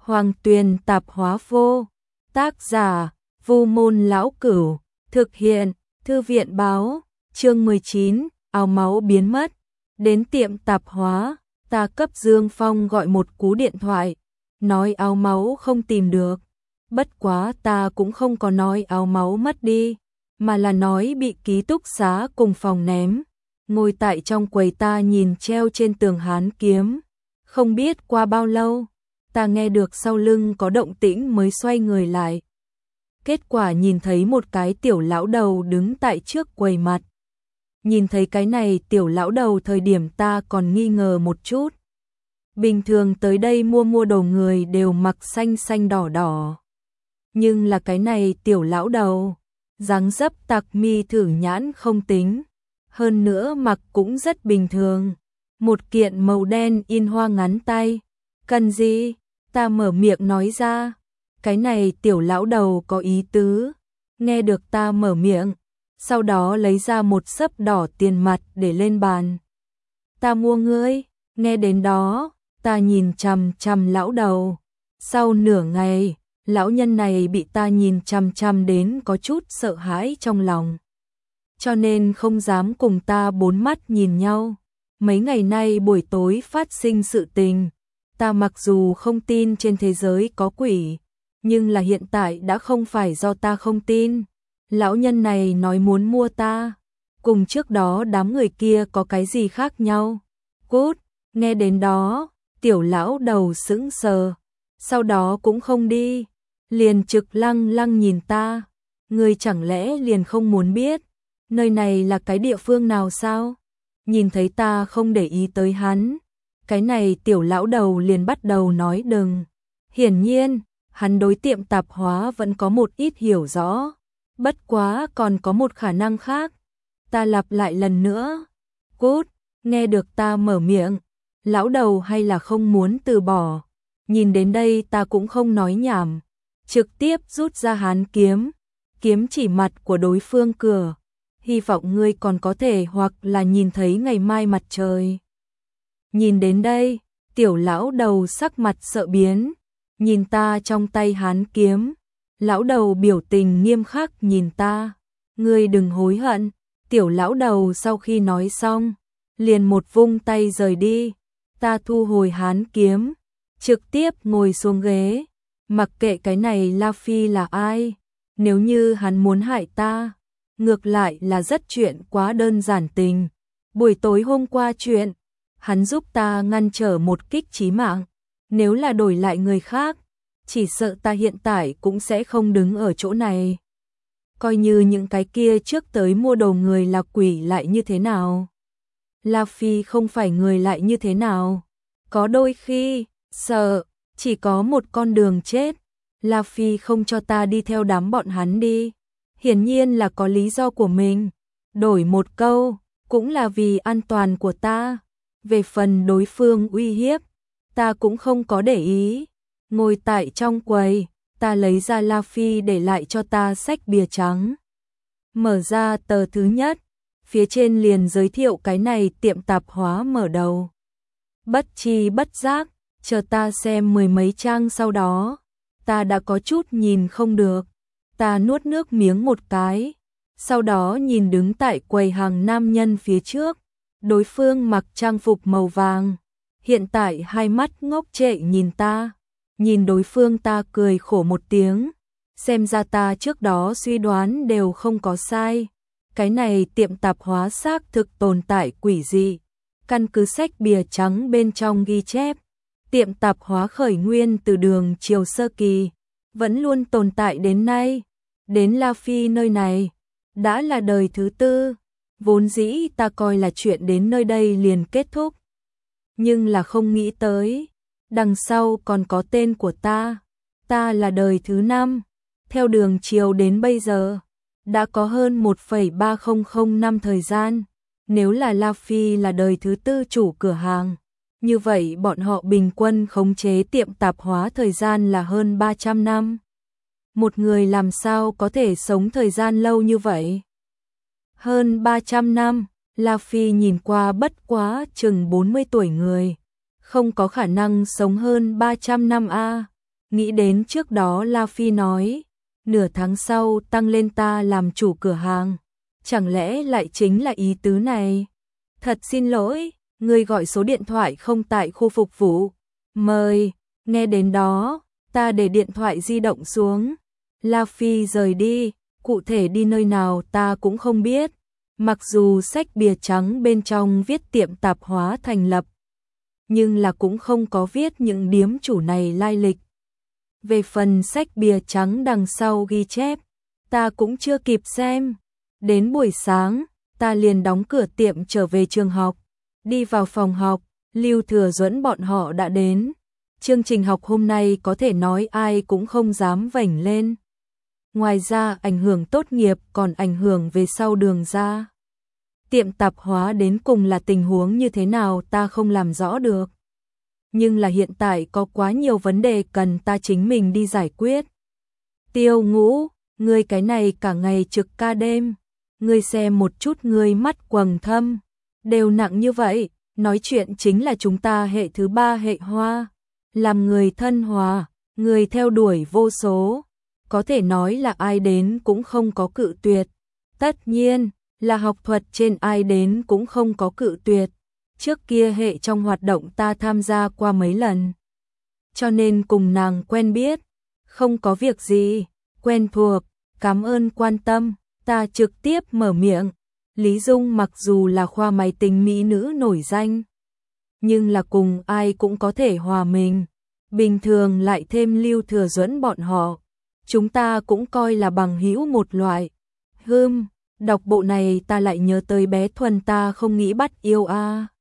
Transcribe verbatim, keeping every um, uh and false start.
Hoàng Tuyền tạp hóa vô. Tác giả, Vu Môn Lão Cửu. Thực hiện, Thư viện báo. Chương mười chín, áo máu biến mất. Đến tiệm tạp hóa, ta cấp Dương Phong gọi một cú điện thoại, nói áo máu không tìm được. Bất quá ta cũng không có nói áo máu mất đi, mà là nói bị ký túc xá cùng phòng ném. Ngồi tại trong quầy ta nhìn treo trên tường hán kiếm. Không biết qua bao lâu, ta nghe được sau lưng có động tĩnh mới xoay người lại. Kết quả nhìn thấy một cái tiểu lão đầu đứng tại trước quầy mặt. Nhìn thấy cái này tiểu lão đầu thời điểm ta còn nghi ngờ một chút. Bình thường tới đây mua mua đồ người đều mặc xanh xanh đỏ đỏ. Nhưng là cái này tiểu lão đầu, dáng dấp tặc mi thử nhãn không tính. Hơn nữa mặc cũng rất bình thường. Một kiện màu đen in hoa ngắn tay. Cần gì? Ta mở miệng nói ra. Cái này tiểu lão đầu có ý tứ. Nghe được ta mở miệng, sau đó lấy ra một xấp đỏ tiền mặt để lên bàn. Ta mua ngươi. Nghe đến đó, ta nhìn chằm chằm lão đầu. Sau nửa ngày, lão nhân này bị ta nhìn chằm chằm đến có chút sợ hãi trong lòng. Cho nên không dám cùng ta bốn mắt nhìn nhau. Mấy ngày nay buổi tối phát sinh sự tình. Ta mặc dù không tin trên thế giới có quỷ, nhưng là hiện tại đã không phải do ta không tin. Lão nhân này nói muốn mua ta, cùng trước đó đám người kia có cái gì khác nhau. Cút, nghe đến đó, tiểu lão đầu sững sờ, sau đó cũng không đi, liền trực lăng lăng nhìn ta. Ngươi chẳng lẽ liền không muốn biết, nơi này là cái địa phương nào sao? Nhìn thấy ta không để ý tới hắn, cái này tiểu lão đầu liền bắt đầu nói đừng. Hiển nhiên, hắn đối tiệm tạp hóa vẫn có một ít hiểu rõ. Bất quá còn có một khả năng khác. Ta lặp lại lần nữa. Cút, nghe được ta mở miệng. Lão đầu hay là không muốn từ bỏ. Nhìn đến đây ta cũng không nói nhảm. Trực tiếp rút ra hán kiếm. Kiếm chỉ mặt của đối phương cửa. Hy vọng ngươi còn có thể hoặc là nhìn thấy ngày mai mặt trời. Nhìn đến đây, tiểu lão đầu sắc mặt sợ biến. Nhìn ta trong tay hán kiếm. Lão đầu biểu tình nghiêm khắc nhìn ta. Ngươi đừng hối hận. Tiểu lão đầu sau khi nói xong, liền một vung tay rời đi. Ta thu hồi hán kiếm, trực tiếp ngồi xuống ghế. Mặc kệ cái này La Phi là ai, nếu như hắn muốn hại ta, ngược lại là rất chuyện quá đơn giản tình. Buổi tối hôm qua chuyện, hắn giúp ta ngăn trở một kích chí mạng. Nếu là đổi lại người khác, chỉ sợ ta hiện tại cũng sẽ không đứng ở chỗ này. Coi như những cái kia trước tới mua đồ người là quỷ lại như thế nào. La Phi không phải người lại như thế nào. Có đôi khi, sợ, chỉ có một con đường chết. La Phi không cho ta đi theo đám bọn hắn đi. Hiển nhiên là có lý do của mình. Đổi một câu, cũng là vì an toàn của ta. Về phần đối phương uy hiếp, ta cũng không có để ý. Ngồi tại trong quầy, ta lấy ra La Phi để lại cho ta sách bìa trắng. Mở ra tờ thứ nhất, phía trên liền giới thiệu cái này tiệm tạp hóa mở đầu. Bất chi bất giác, chờ ta xem mười mấy trang sau đó, ta đã có chút nhìn không được. Ta nuốt nước miếng một cái, sau đó nhìn đứng tại quầy hàng nam nhân phía trước. Đối phương mặc trang phục màu vàng, hiện tại hai mắt ngốc trệ nhìn ta. Nhìn đối phương ta cười khổ một tiếng, xem ra ta trước đó suy đoán đều không có sai. Cái này tiệm tạp hóa xác thực tồn tại quỷ dị. Căn cứ sách bìa trắng bên trong ghi chép, tiệm tạp hóa khởi nguyên từ đường triều sơ kỳ, vẫn luôn tồn tại đến nay. Đến La Phi nơi này, đã là đời thứ tư. Vốn dĩ ta coi là chuyện đến nơi đây liền kết thúc. Nhưng là không nghĩ tới, đằng sau còn có tên của ta. Ta là đời thứ năm. Theo đường triều đến bây giờ, đã có hơn một phẩy ba không không năm thời gian. Nếu là La Phi là đời thứ tư chủ cửa hàng, như vậy bọn họ bình quân khống chế tiệm tạp hóa thời gian là hơn ba trăm năm. Một người làm sao có thể sống thời gian lâu như vậy? Hơn ba trăm năm, La Phi nhìn qua bất quá chừng bốn mươi tuổi người. Không có khả năng sống hơn ba trăm năm a. Nghĩ đến trước đó La Phi nói, nửa tháng sau tăng lên ta làm chủ cửa hàng, chẳng lẽ lại chính là ý tứ này? Thật xin lỗi, người gọi số điện thoại không tại khu phục vụ. Mời, nghe đến đó, ta để điện thoại di động xuống. La Phi rời đi, cụ thể đi nơi nào ta cũng không biết. Mặc dù sách bìa trắng bên trong viết tiệm tạp hóa thành lập, nhưng là cũng không có viết những điếm chủ này lai lịch. Về phần sách bìa trắng đằng sau ghi chép, ta cũng chưa kịp xem. Đến buổi sáng, ta liền đóng cửa tiệm trở về trường học. Đi vào phòng học, Lưu Thừa Duẫn bọn họ đã đến. Chương trình học hôm nay có thể nói ai cũng không dám vểnh lên. Ngoài ra ảnh hưởng tốt nghiệp còn ảnh hưởng về sau đường ra. Tiệm tạp hóa đến cùng là tình huống như thế nào ta không làm rõ được. Nhưng là hiện tại có quá nhiều vấn đề cần ta chính mình đi giải quyết. Tiêu Ngũ, ngươi cái này cả ngày trực ca đêm. Ngươi xem một chút ngươi mắt quầng thâm. Đều nặng như vậy, nói chuyện chính là chúng ta hệ thứ ba hệ hoa. Làm người thân hòa, người theo đuổi vô số. Có thể nói là ai đến cũng không có cự tuyệt. Tất nhiên là học thuật trên ai đến cũng không có cự tuyệt. Trước kia hệ trong hoạt động ta tham gia qua mấy lần. Cho nên cùng nàng quen biết. Không có việc gì, quen thuộc, cảm ơn quan tâm. Ta trực tiếp mở miệng. Lý Dung mặc dù là khoa máy tính mỹ nữ nổi danh, nhưng là cùng ai cũng có thể hòa mình. Bình thường lại thêm Lưu Thừa Duẫn bọn họ. Chúng ta cũng coi là bằng hữu một loại. Hừm, đọc bộ này ta lại nhớ tới bé Thuần ta không nghĩ bắt yêu a.